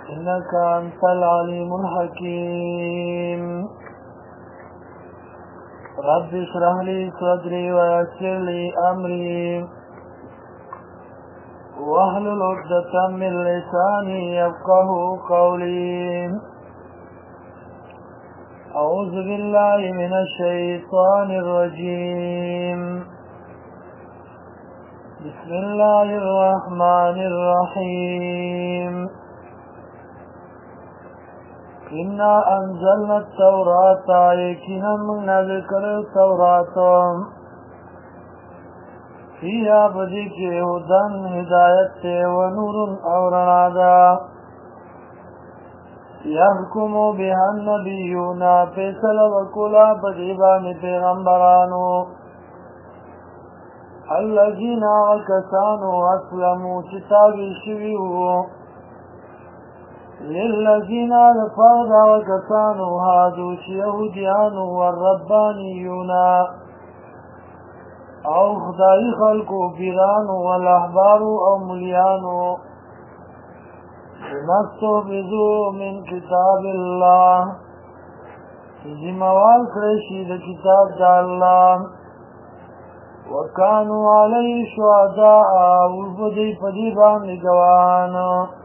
إنك أنت العليم الحكيم رب اشرح لي صدري ويسر لي أمري واحلل عقدة من لساني يفقه قولي أعوذ بالله من الشيطان الرجيم بسم الله الرحمن الرحيم إنا أنزلنا التوراة يقينا من ذكر التوراة فيها بديك هدى هداية ونور أورنادا يحكم بها النبيون فيصل وكلا بديبان پیغمبرانو الذين وكسانوا أسلموا كتابي شويو للذين لفرد وكسانوا هادوا يهوديان والربانيون او خدای خلقو پیرانو والاحبارو او ملیانو بمستوبزو من کتاب اللہ زموال کرشی دا کتاب دا اللہ وکانو علی شهداء والفدی پدیبان لگوان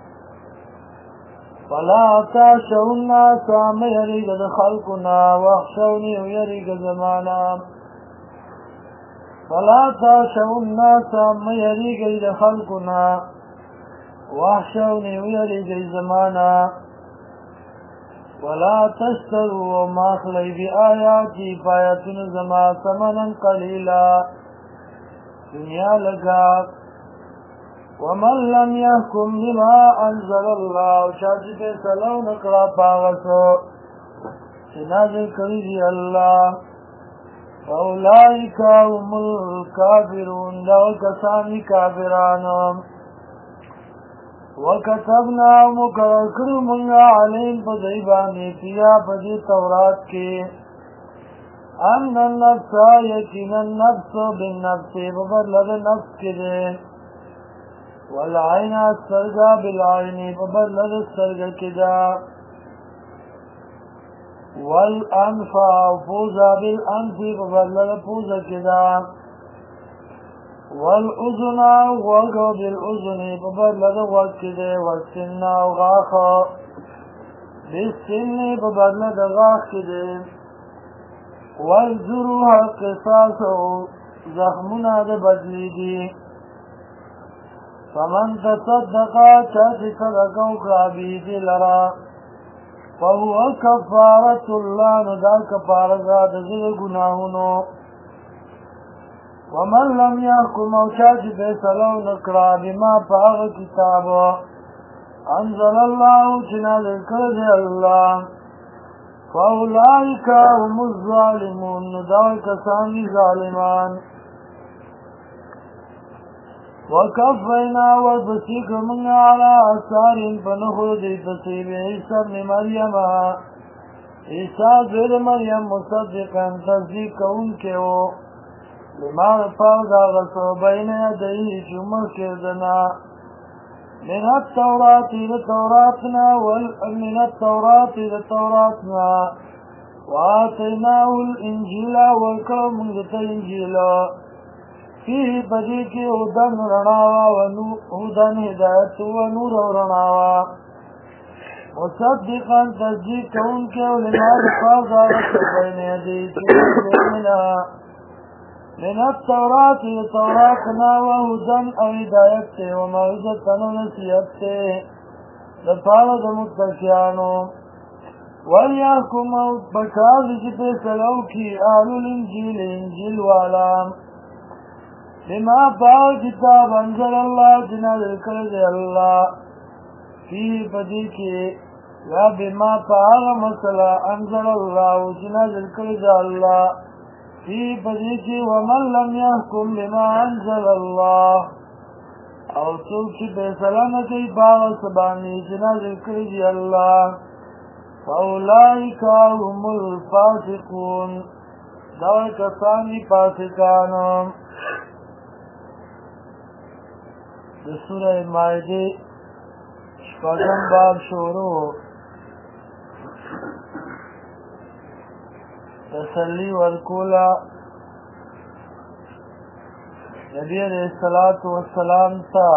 فلا تاشو الناس ما يريد خلقنا واخشوني ويريد زمانا فلا تاشو الناس ما يريد خلقنا واخشوني ويريد زمانا ولا تشتروا ما خلي بآياتي فايتن زما ثمنا قليلا دنيا لگا ومن لم يحكم بما انزل الله شاجب سلو نقرا پاغسو نازل کړی دی الله اولئک هم الکافرون دا کسانی کافرانو وكتبنا مکرکر منگا علیم پدیبانی فیا پدی تورات کے ان النفس یقین النفس بالنفس ببدل نفس کے دے والعین السرگا بالعین ببدل السرگ کے دا والانف فوزا بالانف ببدل فوز کے دا والأذن وغو بالأذن ببدل وكده والسن وغاخ بالسن ببدل غاخ كده والجروح قصاص زخمنا ده بدلی دي فمن تصدق چاچی صدقو قابید لرا فهو كفارة الله ندا كفارة دزل گناهونو ومن لم يحكم او چاچی فیصلو نکڑا بما پاغ کتاب انزل الله چنازل کرد اللہ فاولئک هم الظالمون نداو کسانی ظالمان وکفینا وبسیک من علی اثارین فنخود تصیب عیسی ابن مریم عیسی زیر مریم مصدقا تصدیق کون کے ہو لما رفاو داغسو بین یدئی جمع کردنا من التوراة لتوراتنا ومن التوراة لتوراتنا وآتيناه الإنجيل والكرم من الإنجيل فيه بديك هدى رناوا وهدى هداية ونور رناوا مصدقا تصديق كونك ولما رفاو داغسو بين يدئی جمع من التوراة لتوراتنا وهدى او هدايت وموعظة ونصيحت لپاره د متقینانو وليحكم بکار چې فیصلو کی اهل الانجیل انجیل والا بما پاک کتاب انزل الله جنازل کړی الله فی بدی کې یا بما پاک مسله انزل الله جنازل کړی الله فی بدیکی ومن لم يحكم بما انزل الله او څوک چې فیصله نه کوي باغ سبانی چې نازل کړی دی الله فاولئک هم الفاسقون دا کسان فاسقانو د سوره مائده شپږم باب شروع تسلی ورکولا نبی علیہ الصلوۃ والسلام تا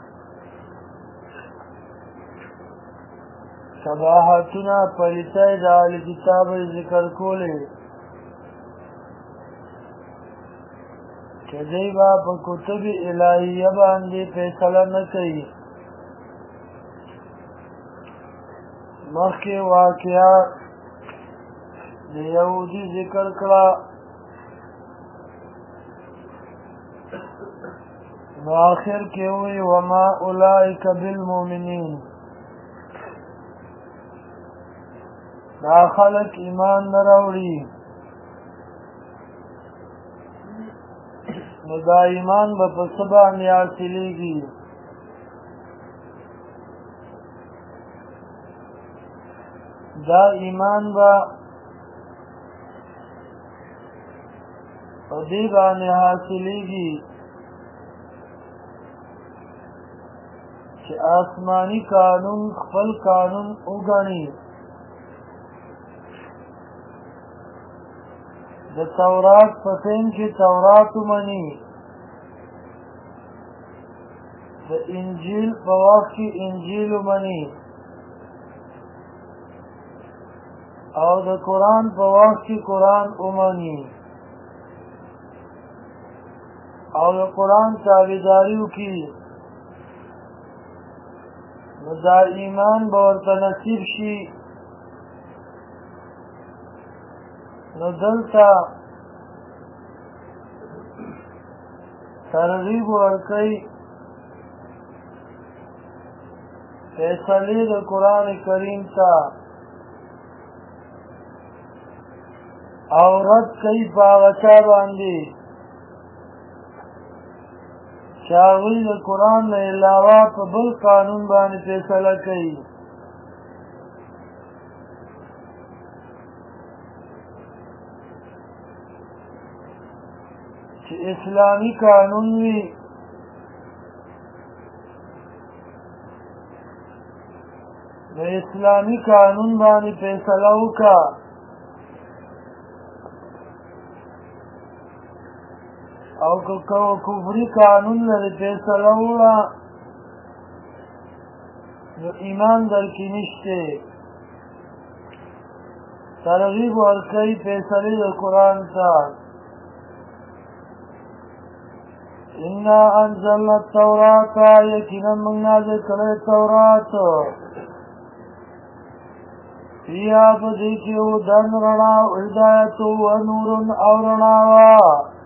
صباحتنا پلیتای دا اهل کتاب ذکر کولی چې دوی به په کتب الهیه باندې فیصله نه کوي مخکې واقعه د یهودي ذکر کړه نو آخر کې وی وما اولئک بالمؤمنین دا خلق ایمان نه راوړي نو دا ایمان به په څه باندې حاصلېږي دا ایمان به په دې باندې حاصلېږي چې آسماني قانون خپل قانون وګڼي د تورات په ټیم کې تورات ومني د انجیل په وخت کې انجیل ومني او د قرآن په وخت کې قرآن ومني او د قرآن تابعداري وکړي نو دا ایمان به ورته نصیب شي نو دلته ترغیب ورکوي فیصلې د قرآن کریم ته او رد کوي په هغه چا باندې چې هغوی د قرآن نه علاوه په بل قانون باندې فیصله کوي چې اسلامي قانون وي د اسلامي قانون باندې فیصله وکړه او که کفري قانون لري فیصله وکړه نو ایمان در کې نشته ترغیب ورکوي فیصلې د قرآن ته انا انزلنا التوراة یقینا موږ نازل کړی تورات فیها په دې کې هدن رڼا هدایت و نور او رڼا وه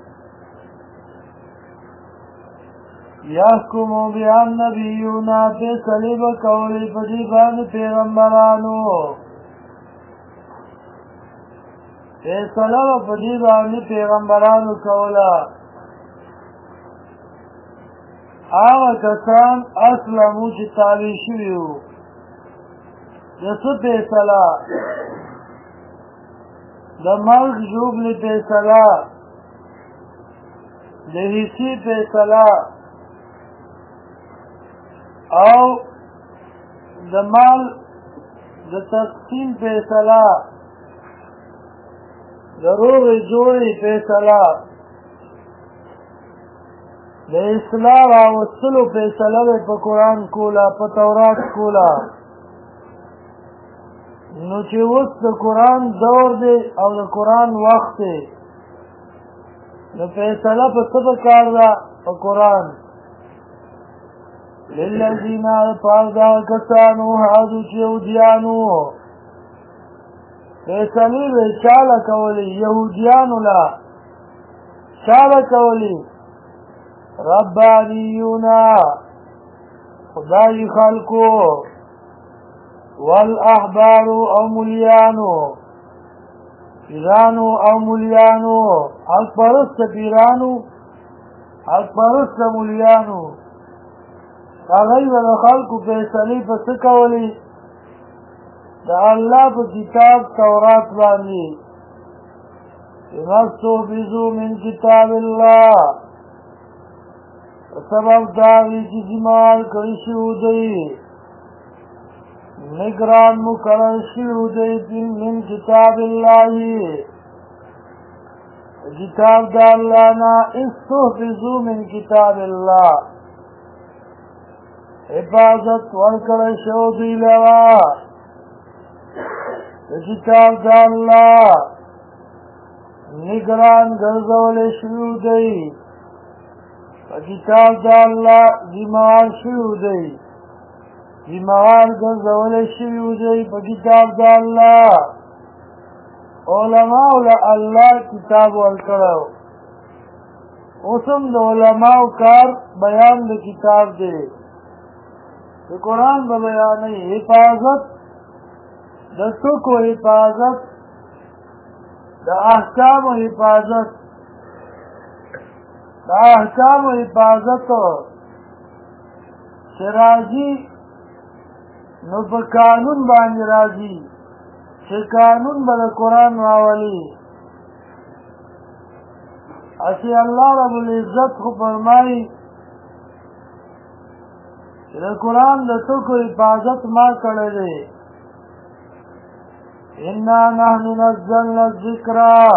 یحکمو بها النبیون فیصلې به کولې په دې باندې پیغمبرانو فیصله به په دې باندې پیغمبرانو کوله هغه کسان اسلمو چې تابع شوي وو د څه فیصله د مرګ ژوبلې فیصله د حصې فیصله او د مال د تقسیم فیصله د روغې جوړې فیصله د اصلاح راوستلو فیصله به په قرآن کوله په تورات کوله نو چې اوس د قرآن دور دی او د قرآن وخت دی نو فیصله په څه پکار ده په قرآن للذین پاک دا کسانو هادو چې یهودیانو فیصلې به چاله کولې یهودیانو له چاله کولې ربانیون خدای خلقو والاحبار او ملیانو پیرانو او ملیانو حق پرست پیرانو حق پرست ملیانو هغوی به د خلقو فیصلې په څه کولې د الله په کتاب تورات باندې بما استحفظوا من کتاب الله په سبب د هغې چې ذمهوار کړي شوي دوی نگران مقرر شوی دی من کتاب اللہ کتاب دا اللہ نا استحفظو من کتاب اللہ حفاظت ورکر شو دی لوا کتاب دا اللہ نگران گرزول شوی دی کتاب دا اللہ ذمہار شوی دی ذمہار گرزول شوی دی کتاب دا اللہ علماء اللہ کتاب ورکڑو اسم دا علماء کار بیان دا کتاب دے دا قرآن با بیانی حفاظت دا سکو حفاظت دا احکام و حفاظت دا احکام و حفاظت شرازی نو پا قانون بانی رازی چه قانون بدا قرآن راولی اسی اللہ رب العزت خو فرمائی چه دا قرآن دا تو کو حفاظت ما کرده اِنَّا نَحْنُ نَزَّلْنَا الذِّكْرَ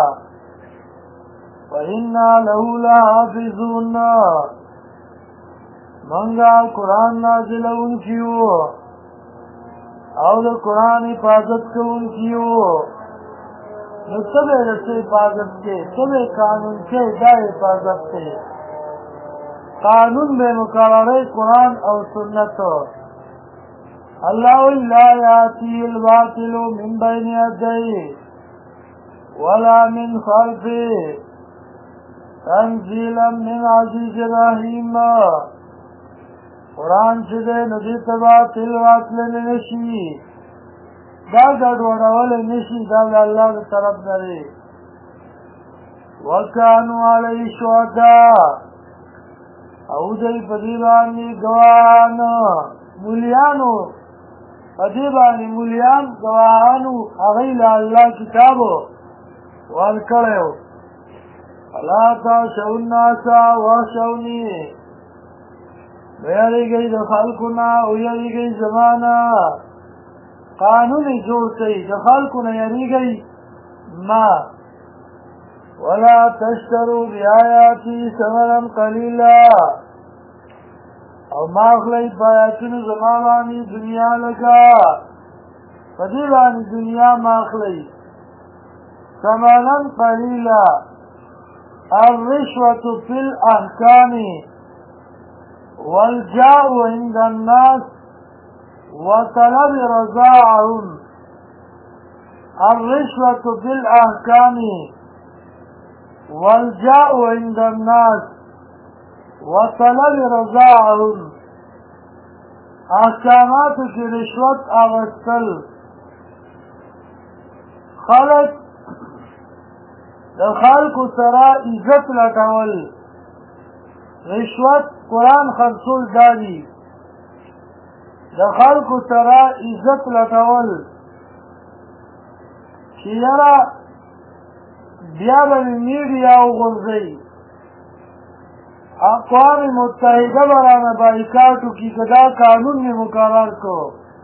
وَإِنَّا لَهُ لَحَافِظُونَ منگا قرآن نازل ان کیو او دا قرآن حفاظت کو ان کیو نو سبے رسے حفاظت کے سبے قانون کے دا حفاظت کے قانون بے مقرر قرآن او سنت اللہ لا یاتی الباطل من بین یدیہ ولا من خلفہ تنزیلا من عزیز رحیم قرآن چدے ندی تبا تلوات لنشی دا گڑوڑول نشی دا اللہ طرف نرے وکانو علی شہداء او دی پدیبانی گواہان مولیانو پدیبانی مولیان گواہانو اغیل اللہ کتابو والکڑیو فلا تاشو الناسا وحشونی ویاری گئی دخل کنا ویاری گئی زمانہ قانون جوڑ کئی دخل کنا یاری گئی ما ولا تشترو بیایاتی ثمنا قلیلا او ماخلی پایاتون زمانانی دنیا لگا فدیبانی دنیا ماخلی ثمنا قلیلا الرشوة في الأحكام والجاء عند الناس وطلب رضاعهم الرشوة بالأحكام والجاء عند الناس وطلب رضاعهم احکامات کی رشوت اغسطل خلق د خلق سرا عزت لټول رشوت قرآن خرصول دادی د خلق سرا عزت لټول چیرا بیا به میډیا وغورځي اقوام متحده برانه بایکاټو کی کدا قانون میں مقرر کو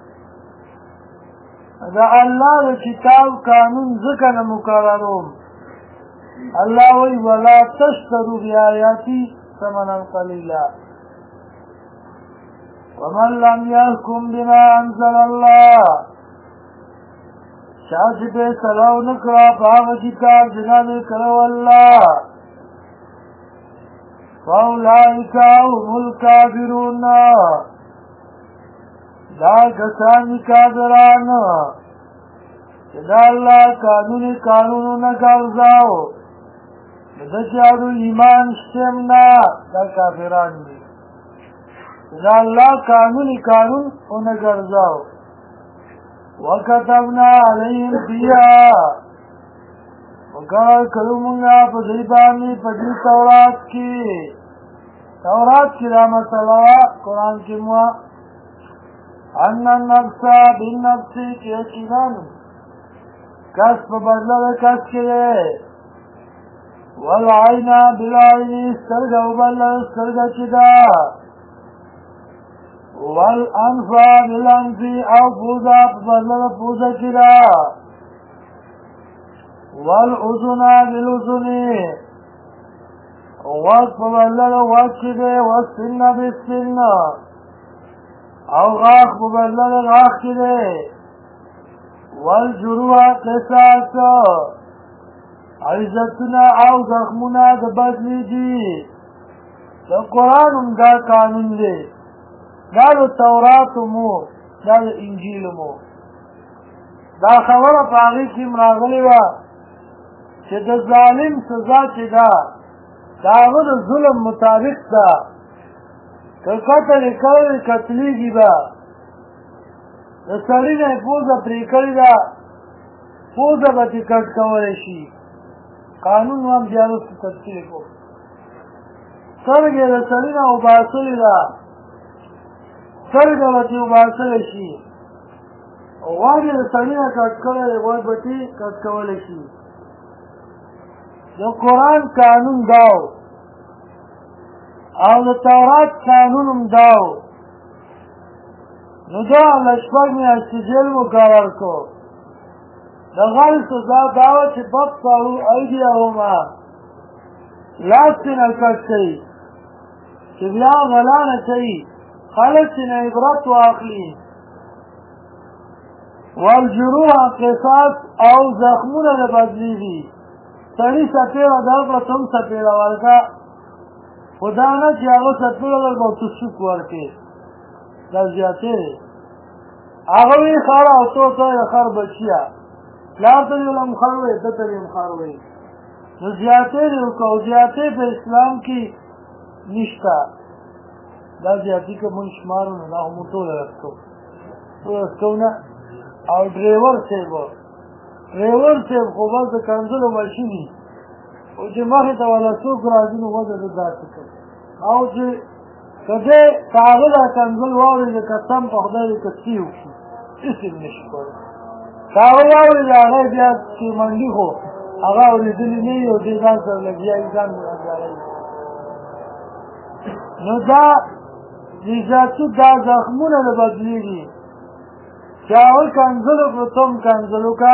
دا اللہ دا کتاب قانون ذکر مقرروم اللہ وی ولا تشترو بیایاتی ثمنا قلیلا ومن لم يحكم بما انزل اللہ شاہد پہ سلاو نکرا پاک کتاب جناب کرو اللہ فَأُولَئِكَ هُمُ الْكَافِرُونَ دا کسانی کافران کہ دا اللہ قانونو نگرزاو دا چارو ایمان شتمنا دا کافران دی دا اللہ قانون نگرزاو وَكَتَبْنَا عَلَيْهِمْ فِيهَا وقال کلمونگا فضیبانی فضی تورات کی رحمت اللہ قرآن کی موا ان النفس بالنفس کی یقیناً کس پا بدل کس کرے والعین بالعین سرگا وبل سرگا چدا والانفا بالانفی او پوزا پبدل پوزا کرا والعزنا بالعزنی وقت پبدل وقت کرے والسن بالسن او غاق پبدل غاق کرے والجروح قصاص عزتنا او زخمنا د بدلی دی د قرآن هم دا قانون دی دا د تورات مو دا د انجیل مو دا خبره په هغې کې هم راغلې وه چې د ظالم سزا چې ده د هغه د ظلم مطابق ده که قتل یې کړی قتلېږي به د سړي نه یې پوزه پرې کړې ده پوزه به ترې کټ کولی شي قانون هم بیا وروسته تفصیل کړو سترګې د سړي نه وباسلې ده سترګه به ترې وباسلی شي غوږ یې د سړي نه کټ کړی دی غوږ به ترې کټ کولی شي د قرآن قانون دا او د تورات قانون هم دا نو دا له شپږ میاشتې جیل مقرر کړو د غل سزا دا وه چې بقطعو ایدیهما لاس ترې نه کټ کوي چې بیا غلا نه کوي خلک ترې نه عبرت واخلي والجروح قصاص او زخمونه د بدلېږي سړي څپېړه درکړه ته هم څپېړه ورکړه خو دا نه چې هغه څپېړه درکړه او ته سوک ورکړې دا زیاتې دی هغه وایي خره او تو ته د خر بچیه پلار ته دې هم خر وایي ده ته دې هم خر وایي نو زیاتې دې وکړه او زیاتې په اسلام کې نشته دا زیاتي که مونږ شمارو نو دا خو مونږ ټوله رسکو ټوله رسکو نه او ډریور صاحب ډریور صاحب خو بس د کنځلو ماشین وي او چې مخې ته والا څوک راځي نو وضع ده داسې کوي او چې که دی که هغه دا کنځل واورېد د قسم په خدای دې که څه وکړي هېڅ یې نشي کولی که هغه واورېد هغه بیا چې منډي خو هغه اورېدلي نه وي او دې ځان سره لګیا وي ځان ګنهګاروي نو دا عزتو دا زخمونه د بدلېږي چې هغه کنځلو کړو ته هم کنځل وکړه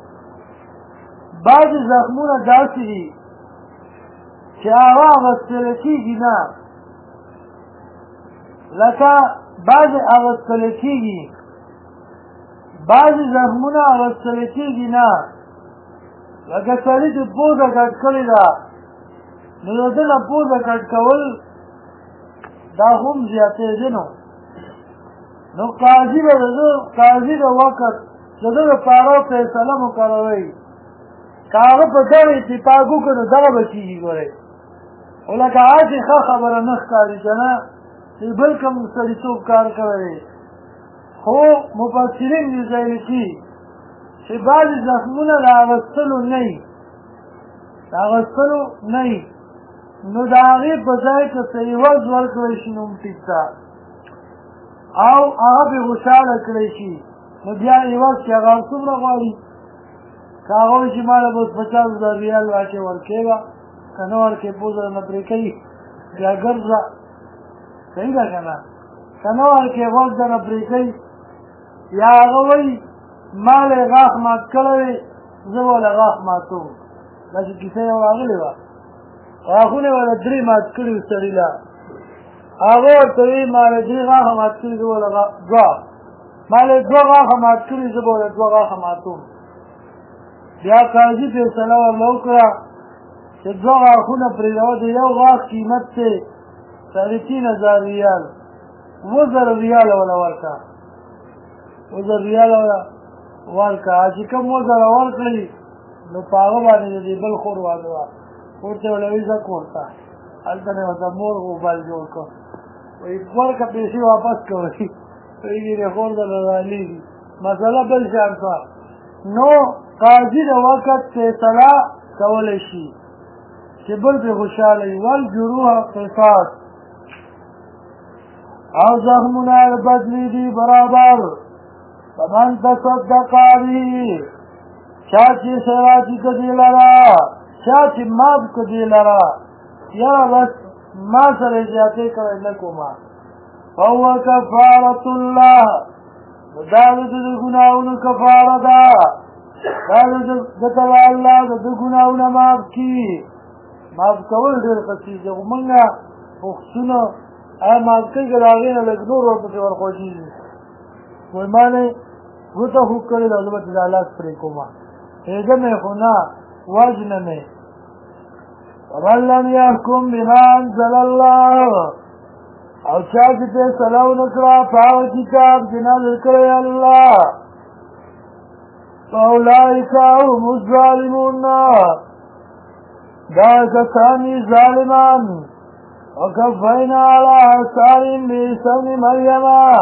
بعضې زخمونه داسې دي چې هغه اغوستلی کېږي نه لکه بعضې اغوستلی کېږي بعضې زخمونه اغوستلی کېږي نه لکه سړي چې پوزه کټ کړې ده نو د ده نه پوزه کټ کول دا هم زیاتېدي نو قاضي به قاضي د وقت د ده دپاره فیصله مقرروي که هغه په دغه اتفاق وکړو نو دغه به کېږي ګورئ خو لکه هسې ښه خبره نه ښکاري که نه چې بل کوم سړیتوب کار کړی خو مفسرین دې ځای لیکي چې بعضې زخمونه د اغوستلو نه وي د اغوستلو نه وي نو د هغې په ځای که څه عوض ورکړی شي نو هم ټیک ده او هغه پرې خوشحاله کړی شي نو بیا عوض چې هغه څومره غواړي که هغه وایي چې ما له به 50,000 ریال راکړې ورکوې به که نه ورکړې پوزه نه پرې کوي بیا ګرځه صحیح ده که نه که نه ورکړې غوږ درنه پرې کوي یا هغه وایي ما له یې غاښ مات کړی وی زه به له غاښ ماتوم داسې کیسه یو راغلې وه غاښونه یې له 3 مات کړي وو سړي له هغه ورته وایي ما له 3 غاښه مات کړي زه به له 2 ما له 2 غاښه مات کړي زه به له 2 غاښه ماتوم بیا قاضي فیصله ورله وکړه چې 2 غاښونه پرېږده د یو غاښ قیمت دی 3,500 ریال 2,000 ریاله وله ورکړه 2,000 ریاله وله ورکړه چې کوم 2,000 ورکړي نو په هغه باندې د دې بل خور واده وه خور ته یې ویله وایي ځه کور ته هلته نه یې ورته مور موبایل جوړ کړ وایي ورکړه پیسې واپس کوئ وایي د خور درله رالېږي مسله بل شان شوه نو قاضي د وقت فیصله کولی شي چې بل پرې خوشحاله وي والجروح قصاص او زخمونه بدلېږي برابر فمن تصدق به چا چې خیراتي که دې لره چا چې ماب که دې لره یاره بس ما سره زیاتې کړی نه کومه فهو کفارة الله دا د ګناہوں کفاره ده دا د تبع الله د ګناہوں معاف کی معاف کول ډېر ښه دي موږ پښتون معاف کوي راغی نه لږ نور ورته ورخوږي وای معنی وته هو کړی د الله پرې کومه هغه مې خو نه وجنه مې ومن لم يحكم بما انزل الله او چا چې فیصله ونکړه په هغه کتاب چې نازل کړی الله فاولئک هم الظالمون دا کسان ظالمان وکفینا علی آثارهم بعیسی ابن مریم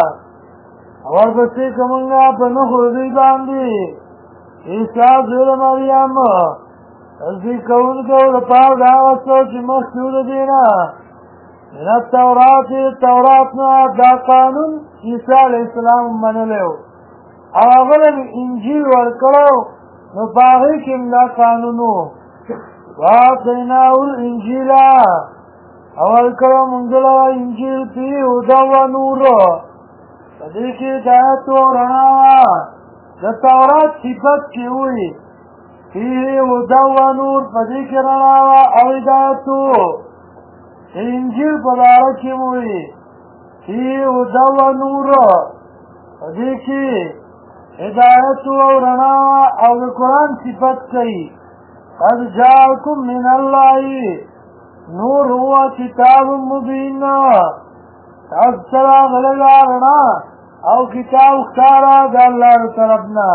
ورپسې کومنګه په نښو دوی باندې عیسی زوی د مریم تصدیق کوونکو دپاره د هغه څه چې مخکې وو د دې نه من التورات توراتنا دا قانون عیسی علیه السلام منلی و او هغه له انجیل ورکړی نو په هغې کې هم دا قانون و وآتیناه الانجیل او ورکړی موږ له انجیل فیه هدی و نور په دې کې هدایت و رڼا وه د تورات صفت کې وي فیه هدی و نور په دې کې رڼا وه او هدایت و انجیل په باره کې وي فیه هدی و نور په دې کې هدایت او رڼا او د قرآن صفت کوي قد جاءکم من الله نور هو کتاب مبین تاسو سره غلغه رڼا او کتاب ښکاره د الله طرف نه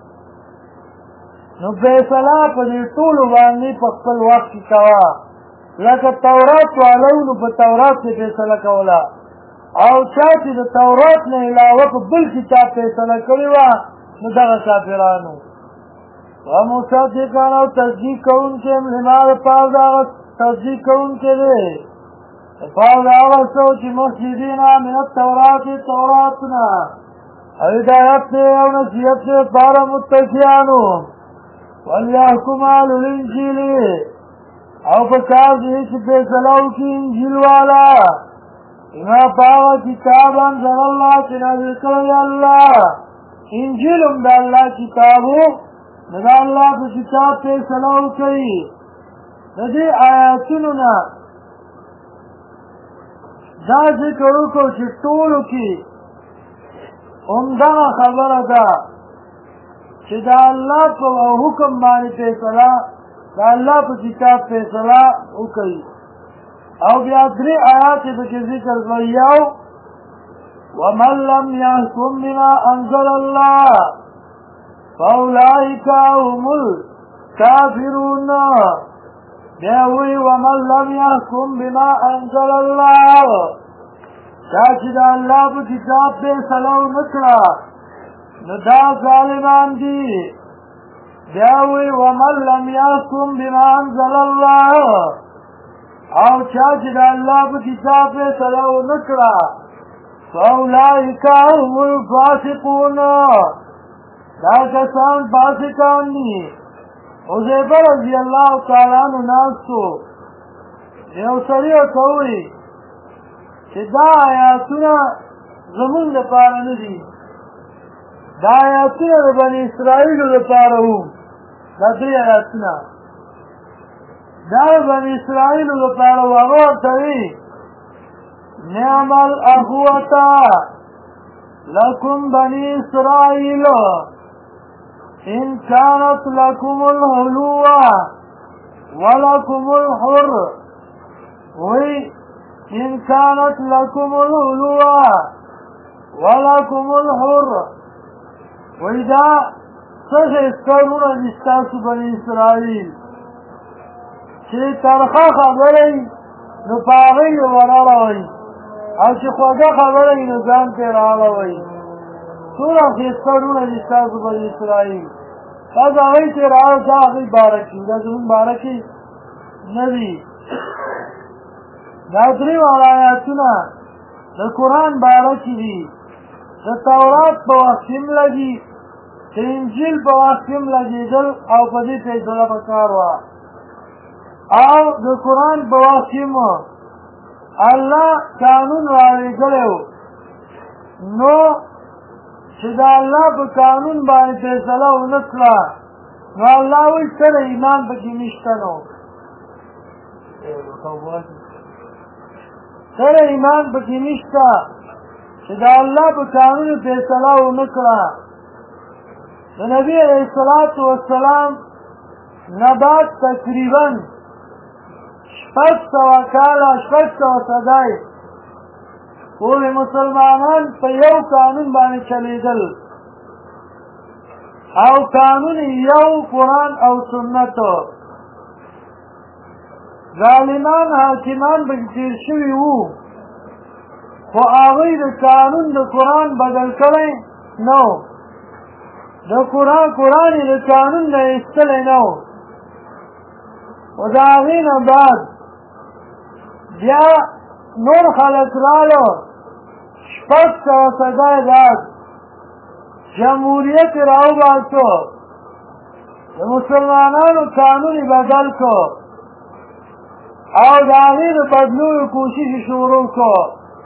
نو فیصله په دې ټولو باندې په خپل وخت کې کوه لکه تورات والو نو په تورات کې فیصله کوله او چا چې د تورات نه علاوه په بل کتاب فیصله کړې وه نو دغه کافرانو ومصدقا او تصدیق کوونکي لما دپاره د هغه تصدیق کوونکي دی دپاره د هغه څه چې مخکې دي نه من التورات تورات نه او هدایت دی او نصیحت دی دپاره متقیانو وليحکم اهل الانجیل او په کار دی چې فیصله وکړي انجیل والا بما په هغه کتاب انزل الله چې نازل کړی الله انجیل هم د الله کتاب و نو د الله په کتاب فیصله وکړي د دې آیاتونو نه دا ذکر وکړو چې ټولو کې همدغه خبره ده چې د الله په حکم باندې فیصله د الله په کتاب فیصله وکړي او بیا درې آیات پکې ذکر کړي یو ومن لم يحكم بما انزل الله فاولئك هم الكافرون بیا وی ومن لم يحكم بما انزل الله دا چې د الله په کتاب فیصله ونه کړه نو دا ظالمان دي بیا وی ومن لم يحكم بما انزل الله او چا چې د الله په کتاب فیصله ونه کړه فاولئک هم الفاسقون دا کسان فاسقان دي حذیفه رضی الله تعالی عنہ ناستو یو سړي ورته وویل چې دا آیاتونه زمونږ لپاره نه دي دا آیاتونه د بني اسرائیلو لپاره وو دا درې آیاتونه دا د بني اسرائیلو لپاره وو هغه ورته ویل نعم الأخوة لكم بني إسرائيل إن كانت لكم الهلوة ولكم الحر إن كانت لكم الهلوة ولكم الحر وإذا سخسترون جستاس بني إسرائيل شيء ترخى خبري نفاغي ورالوي او چې خوږه خبره وي نو ځان پرې راوړئ څومره ښایسته دي ستاسو بني اسرائیل تاسو هغوی چې راوړئ دا هغوی باره کړي دا زموږ باره کې نه دي دا درې واړه آیاتونه د قرآن باره کې دي د تورات په وخت کې هم لګي د انجیل په وخت کې هم لګېدل او په دې فیصله پکار وه او د قرآن په وخت کې هم الله قانون راوړی کړی و نو چې د الله په قانون باندې فیصله ونه کړه نو الله وایي سره ایمان پکې نشته نو سره ایمان پکې نشته چې د الله په قانون فیصله ونه کړه د نبي علیه الصلاة والسلام نه بعد تقریبا 600 کاله 600 صدای ټول مسلمانان په یو قانون باندې چلیدل او قانون یو قرآن او سنت ظالمان حاکمان پکې تیر شوي وو خو هغوی د قانون د قرآن بدل کړی نو د قرآن یې د قانون نه ایستلی نه و خو د هغې نه بعد بیا نور خلک رالو 600 صدای بعد جمهوریت راوباسو د مسلمانانو قانون یې بدل کو او د هغې د بدلولو کوشش یې شروع کو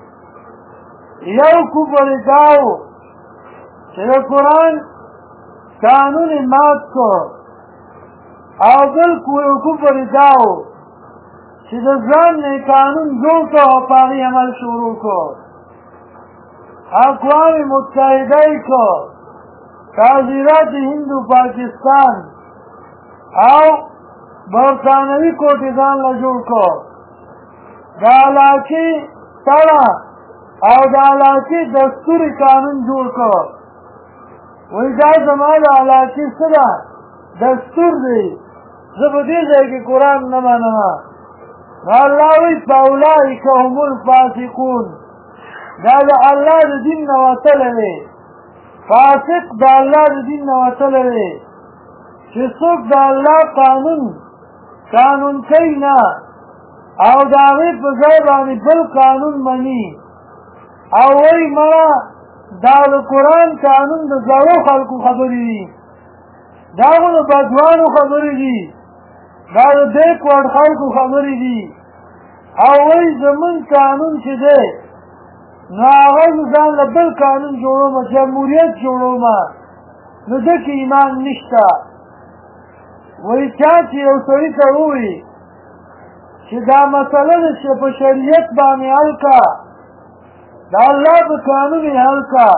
یو کفر دا و چې د قرآن قانون یې مات کو او بل کفر دا و چې د ځان نه قانون جوړ کو او په هغې عمل شروع کو اقوام متحده یې کو تعزیرات هند و پاکستان او برطانوي کوټې ځان له جوړ کو د علاقې تړه او د علاقې دستوري قانون جوړ کو وایي دا زما د علاقې څه ده دستور دی زه په دې ځای کې قرآن نه منم نو الله وایي فاولئک هم الفاسقون دا د الله د دین نه وتلی دی فاسق د الله د دین نه وتلی دی چې څوک د الله قانون کوي نه او د هغې په ځای باندې بل قانون مني او وایي مړه دا د قرآن قانون د زړو خلکو خبرې دي دا خو د بدوانو خبرې دي دا د بیکورډ خلکو خبرې دي او وایي زمونږ قانون چې دی نو هغه زه ځان له بل قانون جوړومه جمهوریت جوړومه نو ده کې ایمان نشته وایي چا چې یو سړي ته ووایي چې دا مسله ده چې په شریعت باندې حل کا د الله په قانون یې حل کا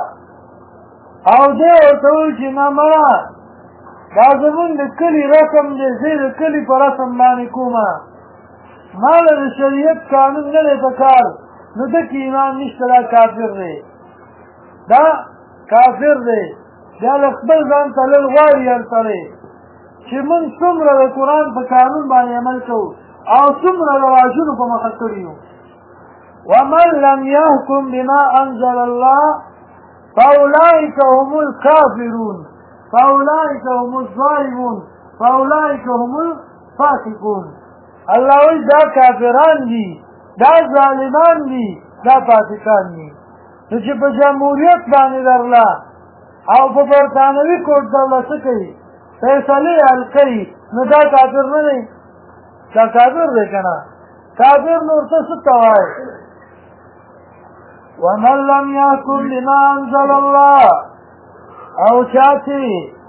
او دی ورته ووایي چې نه مړه دا زمونږ د کلي رسم دی زه د کلي په رسم باندې کومه ما له د شریعت قانون نه دی په کار نو ده کې ایمان نشته دا کافر دی دا کافر دی بیا له خپل ځان ته لږ غواړي هر سړی چې موږ څومره د قرآن په قانون باندې عمل کوو او څومره رواجونو په مخه کړي یو ومن لم يحكم بما انزل الله فاولئک هم الکافرون فاولئک هم الظالمون فاولئک هم الفاسقون الله وایي دا کافران دي دا ظالمان دي دا فاسقان دي نو چې په جمهوریت باندې درله او په برطانوي کوټ درله څه کوي فیصلې حل کوي نو دا کافر نه دی دا کافر دی که نه کافر نور ته څه ته وایي ومن لم يحكم بما انزل الله او چا چې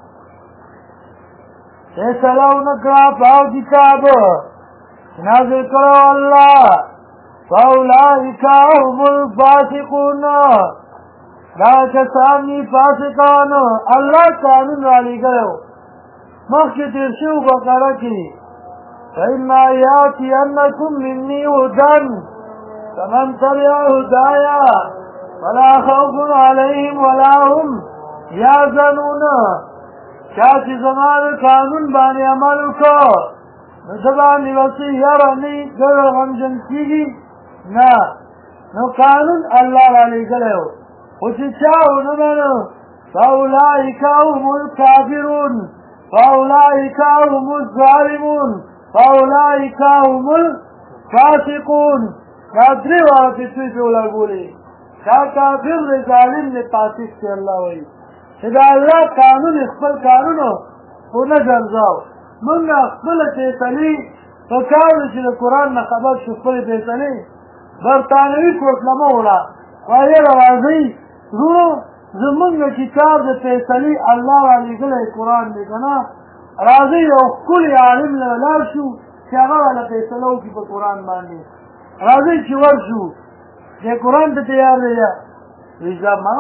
فیصله ونه کړه په هغه کتاب چې نازل کړی الله فاولئک هم الفاسقون دا کسان دي فاسقان الله قانون رالیږلی و مخکې تېر شوي بقره کې فإما یأتینکم مني هدى فمن تبع هدایا فلا خوف علیهم ولا هم یحزنون چا چې زما د قانون باندې عمل وکړو نو ده باندې به څه یره نه وي ګډه غمجن کېږي نه نو قانون الله رالیږلی و خو چې چا ونه منو فاولئک هم الکافرون فاولئک هم الظالمون فاولئک هم الفاسقون دا درې واره پیسې پې ولګولې دا کافر دی ظالم دی فاسق دی الله وایي چې د الله قانون خپل قانون ونه ګرځاو موږ خپله فیصلې په کار ده چې د قرآن نه خبر شو خپلې فیصلې برطانوي کوټ له مه وړه خو هغې راځئ ورونو زمونږ کتاب د فیصلې الله رالیږلی قرآن دی که نه راځئ یو ښکلي عالم له ولاړ شو چې هغه والا فیصله وکړي په قرآن باندې راځئ چې ورشو دی قرآن ته تیار دی وی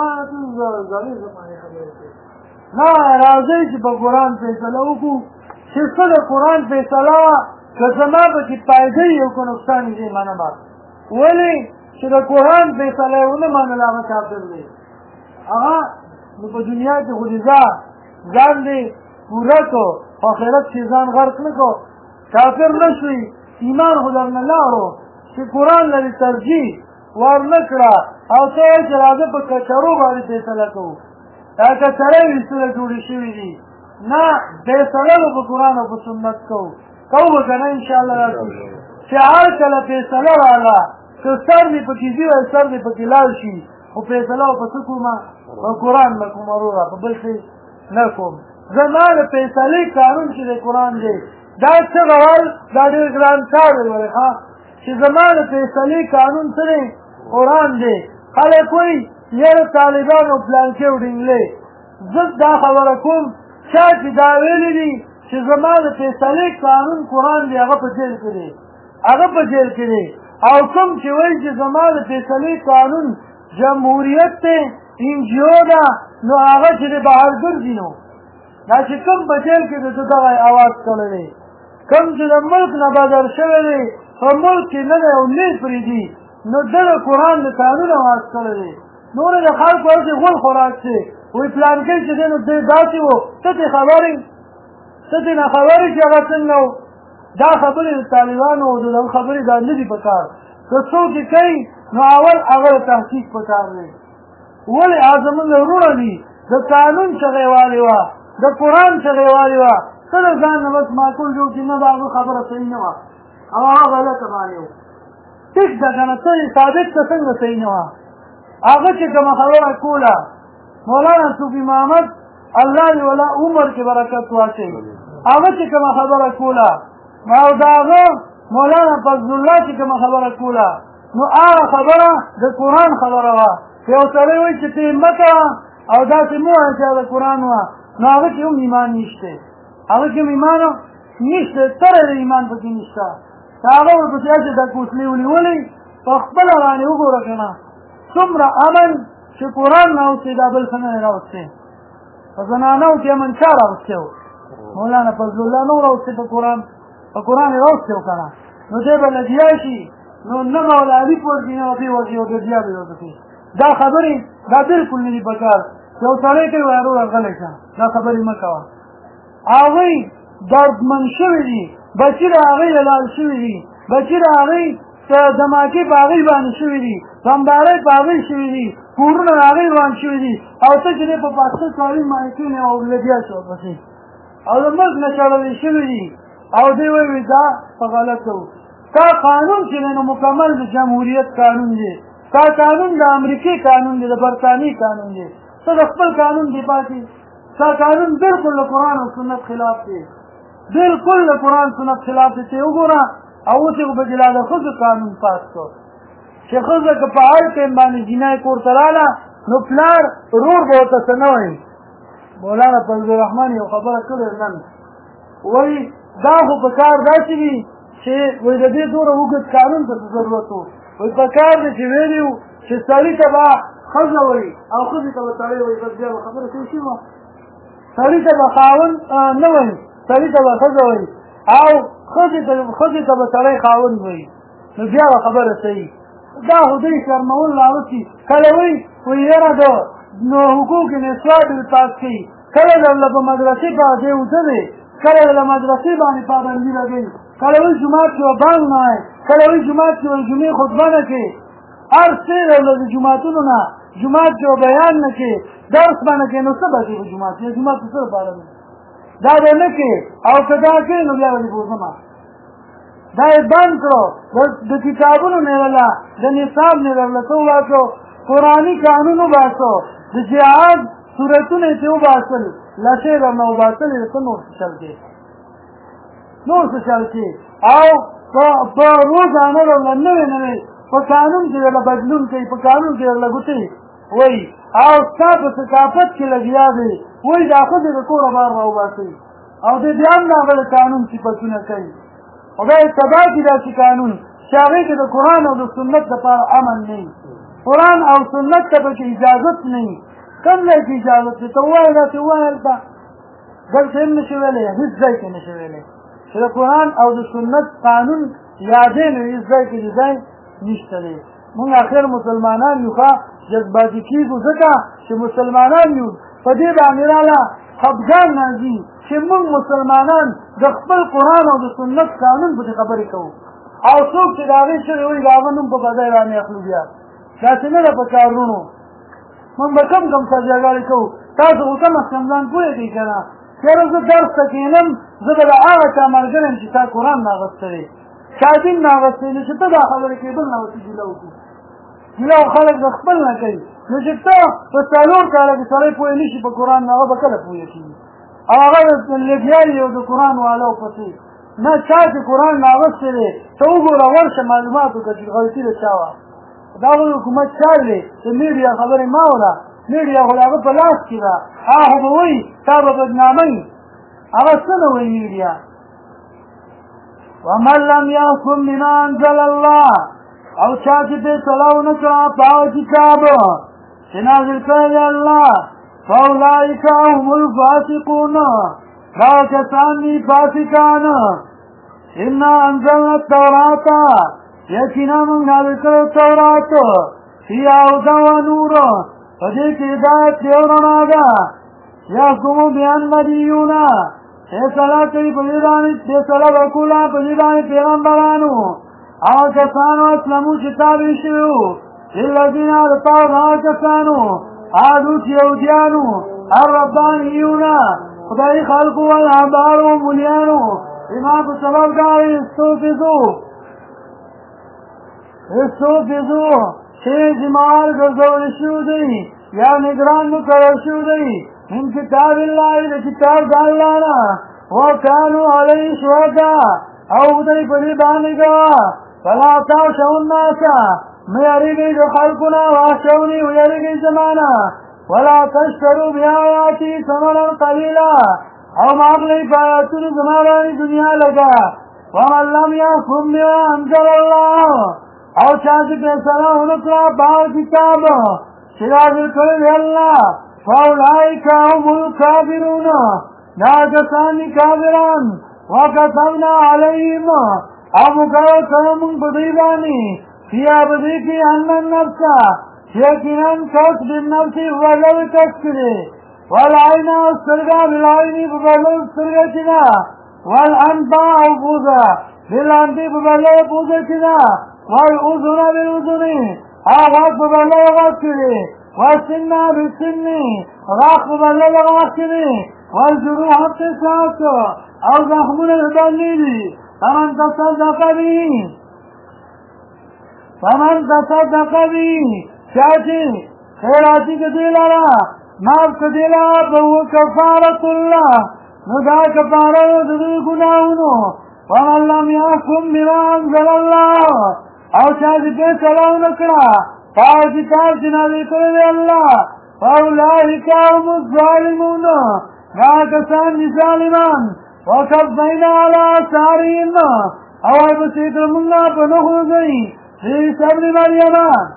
نه راځئ چې په قرآن فیصله وکړو چې څه د قرآن فیصله وه که زما پکې فایده یې او که نقصان یې زه منم ولې چې د قرآن فیصله یې ونه منله هغه کافر دی هغه نو په دنیا کې خو دې ځان دې پوره کړو په آخرت کې ځان غرق نه کړو کافر نه شوي ایمان خو درنه لاړو چې قرآن لرې ترجیح ور نه کړه او ته یې چې راځه په کچرو باندې فیصله کوو دا کچرې ویستله جوړې شوي دي نه فیصله به په قرآن او په سنت کوو به که نه انشاءالله راشي چې هر کله فیصله راغله که سر دې پکې ځي وای سر دې پکې لاړ شي خو فیصله او په څه کومه په قرآن به کوم وروره په بل شي نه کوم زما د فیصلې قانون چې د قرآن دی دا څه ډول دا ډېر ګران کار دی ولې ښه چې زما د فیصلې قانون څه دی قرآن دی خلک وایي یاره طالبانو پلانکې وډینګلې زه دا خبره کوم چا چې دا ویلي دي چې زما د فیصلې قانون قرآن دی هغه په جیل کې دی هغه په جیل کې دی او کوم چې وایي چې زما د فیصلې قانون جمهوریت دی انجیو ده نو هغه چې د بهر ګرځي نو دا چې کوم په جیل کې د ده دغه اواز کړی دی کوم چې د ملک نه بدل شوی دی په ملک کې نه دی او نه پرېږدي نو ده د قرآن د قانون اواز کړی دی نور د خلکو هسې غول خوراک دی وایي پلانکۍ چې دی نو دی داسې و ته ترې خبرې ته ترې نه خبرې چې هغه څنګه و دا خبرې د طالبانو او د دغه خبرې دا نه دي په کار که څوک یې کوي نو اول هغه د تحقیق په کار دی ولې زمونږ وروڼه دي د قانون چغېوالې وه د قرآن چغېوالې وه ته د ځان نه بس معقول جوړ چې نه د هغه خبره صحیح نه وه او هغه غلطه باندې و ټیک ده که نه ته یې ثابت ته څنګه صحیح نه وه هغه چې کومه خبره کوله مولانا صوفي محمد الله دې ولا عمر کې برکت واچوي هغه چې کومه خبره کوله او د هغه مولانا فضل الله چې کومه خبره کوله نو هغه خبره د قرآن خبره وه که یو سړی وایي چې ته یې مه کوه او داسې مه وایه چې د قرآن وه نو هغه کې هم ایمان نشته هغه کې هم ایمان نشته سره د ایمان پکې نشته هغه ورپسې هسې د کوسلې ونیولې په خپله باندې وګوره که نه څومره امن چې قرآن راوستې دا بل څه نه دی راوستی په زنانو کې امن چا راوستی و مولانا فضل الله نه و راوستی په قرآن یې راوستی و که نه نو دی به لګیا شي نو نه مولوي پورځي نه به ورځي او ګرځیا به ورپسې دا خبرې دا بلکل نه دي په کار یو سړی کوي وایي وروره غلی شه دا خبرې مه کوه هغوی دردمن شوي دي بچي د هغوی له لال شوي دي بچي د هغوی دماکې په هغوی باندې شوي دي بمبارۍ په هغوی شوي دي کورونه د هغوی باندې شوي دي او ته چې دی په پاسته تعلیم باندې کښېنې او لګیا شو ورپسې او د ملک نه شړلې شوي دي او دی وایي دا په غلطه و تا قانون چې دی نو مکمل د جمهوریت قانون دی تا قانون د امریکې قانون دی د برطانیې قانون دی ته د خپل قانون دی پاتې تا قانون بلکل د قرآن او سنت خلاف دی بلکل د قرآن سنت خلاف دی چې وګوره او اوس یې خو په جلا د ښځو قانون پاس کړ چې ښځه که په هر ټایم باندې جنا یې کور ته راغله نو پلار رور به ورته څه نه وایي مولانا فضل الرحمن یو خبره کړې نن وایي دا خو په کار داسې وي چې وایي د دې دومره اوږد قانون ته ضرورت و وایي په کار دی چې ویلي وو چې سړي ته به ښځه وایي او ښځې ته به سړی وایي بس بیا به خبره صحیح شوې وه سړي ته به خاوند نه وایي سړي ته به ښځه وایي او ښځې ته به سړی خاوند وایي نو بیا به خبره صحیح دا خو دوی شرمول راوستي کله وایي یاره د حقوق نسوه بل پاس کوي کله درله په مدرسې باندې اوده دی کله درله مدرسې باندې پابندي لګوي کله وایي جومات کې به بانګ نه وایي کله وایي جومات کې به جمعې خطبه نه کوي هر څه درله د جوماتونو نه جومات کې به بیان نه کوي درس به نه کوي نو څه به کوي په جومات کې جومات څه لپاره دی دا به نه کوي او که دا کوي نو بیا به دې بوځمه دا یې بند کړو د کتابونو نه یې د نصاب نه درله څه وباسو قرآني قانون وباسو د جهاد صورتونه یې چې وباسل لشې درنه وباسل یې څه نور څه چل کې نور څه چل کې او په روزانه درله نوې نوې په قانون کې درله بدلون کوي په قانون کې درله ګوتې وایي او ستا په ثقافت کې لګیا دی وایي دا ښځې د کوره بار راوباسئ او د بیا هم د هغه د قانون صفتونه کوي خدای تباه کړي داسې قانون چې هغې کې د قرآن او د سنت دپاره امن نه وي قرآن او سنت ته پکې اجازت نه وي کوم ځای کې اجازت دی ته ووایه داسې ووایه هلته دلته هم نشي ویلی هېڅ ځای کې نشي ویلی چې د قرآن او د سنت قانون یادې نه وي هېڅ ځای کې د ځای نشته دی مونږ اخر مسلمانان یو ښه جذباتي کېږو ځکه چې مسلمانان یو په دې باندې راله خفګان راځي چې موږ مسلمانان د خپل قرآن او د سنت قانون پسې خبرې کوو او څوک چې د هغې شوې وایي د هغه نوم په فضای باندې اخلو بیا داسې نه ده په کارونو موږ به کم سرجاګانې کوو تاسو خو کم از کم ځان پوهېږئ که نه چېرې زه درس ته کښېنم زه به د هغه چا ملګری یم چې تا قرآن ناغستی دی چا دین ناغستی دی چې ته دا خبرې کوې بل نه ورته ګیله وکړو ګیله خلک د خپل نه کوي نو چې ته په څلور کاله کې سړی پوهې نه شي په قرآن نو هغه به کله پوهې کېږي او هغه لګیا یي د قرآن والو پسې نه چا چې قرآن ناغستی دی ته وګوره ورشه معلومات وکړه چې غلطي د چا وه دا خو حکومت چار دی د میډیا خبرې مه اوره میډیا خو د هغه په لاس کې ده هغه خو به وایي تا به بدناموي هغه څه نه وایي میډیا ومن لم يحكم بما انزل الله او چا چې فیصله ونه کړه په هغه کتاب چې نازل کړی دی الله فاولئک هم الفاسقون دا کسان دي فاسقان انا انزلنا التوراة یقینا موږ نازل کړی تورات فیها هدی و نور په دې کې هدایت دی او رڼا ده یحکم بها النبیون فیصله کوي په دې باندې فیصله وکړه په دې باندې پیغمبرانو هغه کسانو اسلمو چې تابع شوي وو للذین هغه کسانو هادو چې یهودیانو الربانیون خدای خلقو والاحبارو مولیانو بما په سبب دا استوفیزو چې ذمهوار ګرځول شوي دی یا نګران مقرر شوي دی من کتاب الله د کتاب د الله نه وکانو علیه شهدا او دوی په دې باندې ګواه فلا تخشوا الناس مه یریږئ د خلکو نه واخشوني ویریږئ زما نه ولا تشتروا بآیاتي ثمنا قلیلا او مه اخلئ په آیاتونو زما باندې دنیا لږه ومن لم یحکم بما انزل الله او چا چې فیصله ونه کړه په هغه کتاب چې نازل کړی دی الله فاولئک هم الکافرون دا کسان دي کافران وکتبنا علیهم او مقرر کړو موږ په دوی باندې فیها په دې کې ان النفس یقینا کس بالنفس وجل کس کړي والعین سترګه بالعین په بدل سترګه چې ده والانف او پوزه بالانف په بدل پوزه چې ده والأذن بالأذن غاق په بدل غاق کړي والسن بالسن غاق په بدل غاق کړي والجروح قصاص او زخمونه باندې دي فمن تصدق به شاچی خیراتی کدی لارا ماف کدی لارا بہو کفارت اللہ نو دا کفارت دل گناہونو ومن لم یحکم بما انزل اللہ او شاچی پہ سلام نکڑا پاو کتاب جنازی کردی اللہ فاولئک هم الظالمون دا کسان دی ظالمان وکفینا علی آثارهم او بسیط منگا پنخو گئی عیسی ابن مریم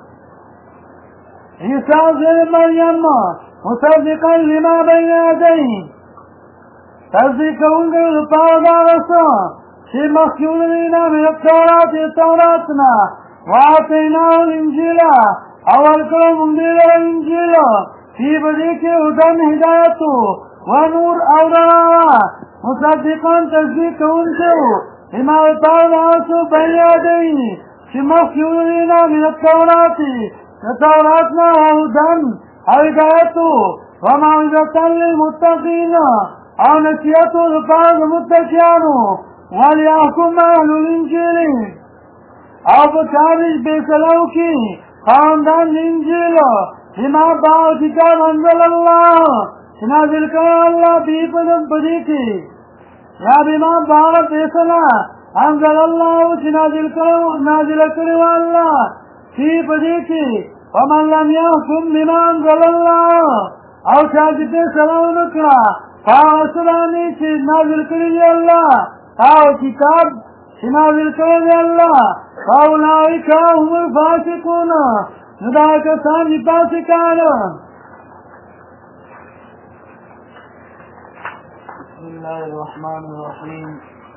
عیسی ابن مریم مصدقا لما بین یدیه تصدیق کوونکی د پاره د هغه څه چې مخکې ولیدل من التورات توراتنا وآتیناه الانجیل او ورکړو موږ دې له انجیل چې په دې کې هدن هدایت ونور او رڼا مصدقا تصدیق کوونکی لما تاسو بین یدیه چې مخکې ولیدل من التورات د توراتنا هدن او هدایت وموعظة للمتقین او نصیحت لپاره د متقیانو وليحكم اهل الانجیل او په تاریخ فیصله وکړي خاوندان د انجیل بما بعد کتاب انزل الله چې نازل کړی الله به په دې کې یا بما بعد فیصله انزل الله چې نازل کړی الله چې په دې کې ومن لم يحكم بما انزل الله او چاچی فیصله ونکړه هغه څه باندې چې نازل کړي دی الله او کتاب چې نازل کړي دی الله فاولئک هم الفاسقون نو دا کسان دي فاسقان. بسم الله الرحمن الرحیم.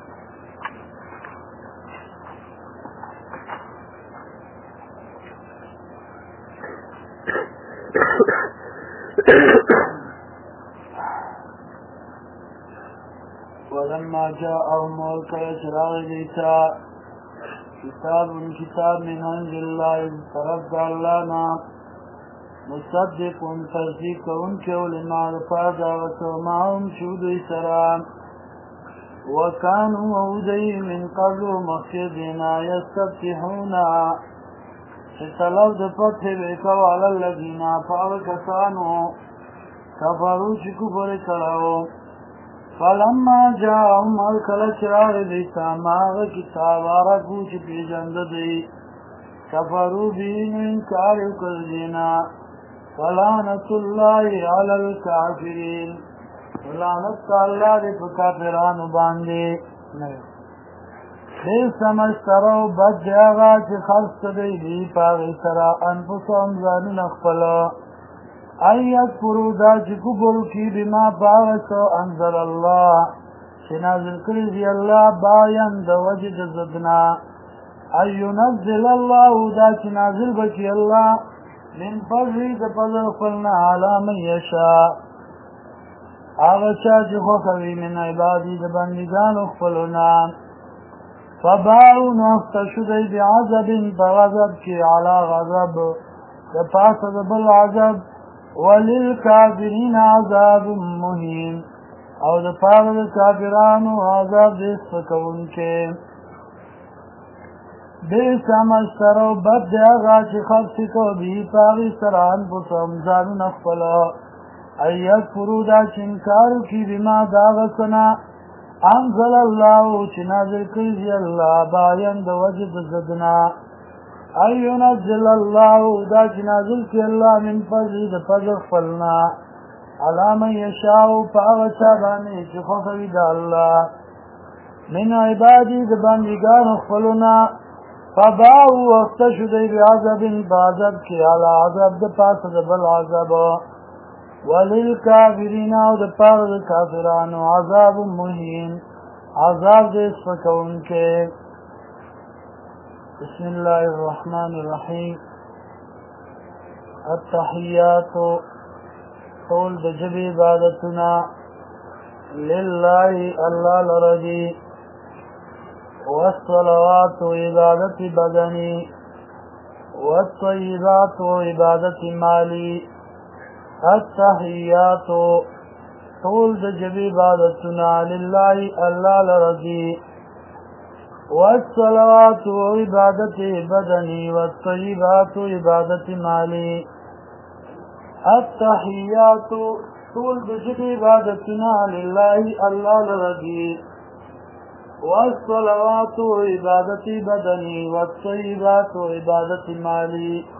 ولما جاءهم الكلام ليتا كتاب من عند الله طرف الله مصدق تصديق كونك لما رفادا وسمعهم شهود سرام وكانوا موضي من قبل مخيضنا يستفتحون طلب د فتح وکاو علی الذین فاوکسانو کفروا چې کفر کړهو فلما جاءهم الکلچراغ دیتا ماغ کتاب عرفو چې پیژند دی کفروا بین انکار کردینا فلعنت الله علی الکافرین لعنت اللہ دی کافرانو باندې بیس مشترو بد جاغا چه خرست دی پاغی سرا انفسهم زانون اخفلا ایت فرودا چه کبرو کی بما پاغسو انزل اللہ چه نازل کردی اللہ باین دا وجد زدنا ایو نزل اللہ دا چه نازل بکی اللہ من فضلی دا فضل خلنا علا من یشا آغشا چه خوخوی من عبادی دا بندگان اخفلنا فباعوا نفتشدی بعذب بغضب کی علا غضب دپاس دبل عذب وللکافرین عذاب مهین او دپاس دکافرانو عذاب دیس فکون کے بیس مشترو بد دیغا چی خبسی کو بھی پاغی سران پسم زانو نخفلا ایت فرودا چنکارو کی بما داغسنا انزل اللہ چی نازل کرزی اللہ باین دا وجد زدنا ایو نزل اللہ دا چی نازل کی اللہ من فضل دا فضل خفلنا علام یشاو پاوچا بانی چی خفوی دا اللہ من عبادی دا بندگان خفلنا فباو وقتشو دی بعذب بعذب کی علا عذب دا پاس دا بل عذب وللکافرین او د پاره د کافرانو عذاب مهین عذاب دې سپکون کې. بسم الله الرحمن الرحیم. التحیات ټول د ژبې عبادتونه لله الله لرضی والصلوات عبادت بدنی والطیبات عبادت مالی التحیات طول د جبی عبادتنا لله الله لرضی والصلوات عبادت بدنی والطیبات عبادت مالی التحیات طول د جبی عبادتنا لله الله لرضی والصلوات عبادت بدنی والطیبات عبادت مالی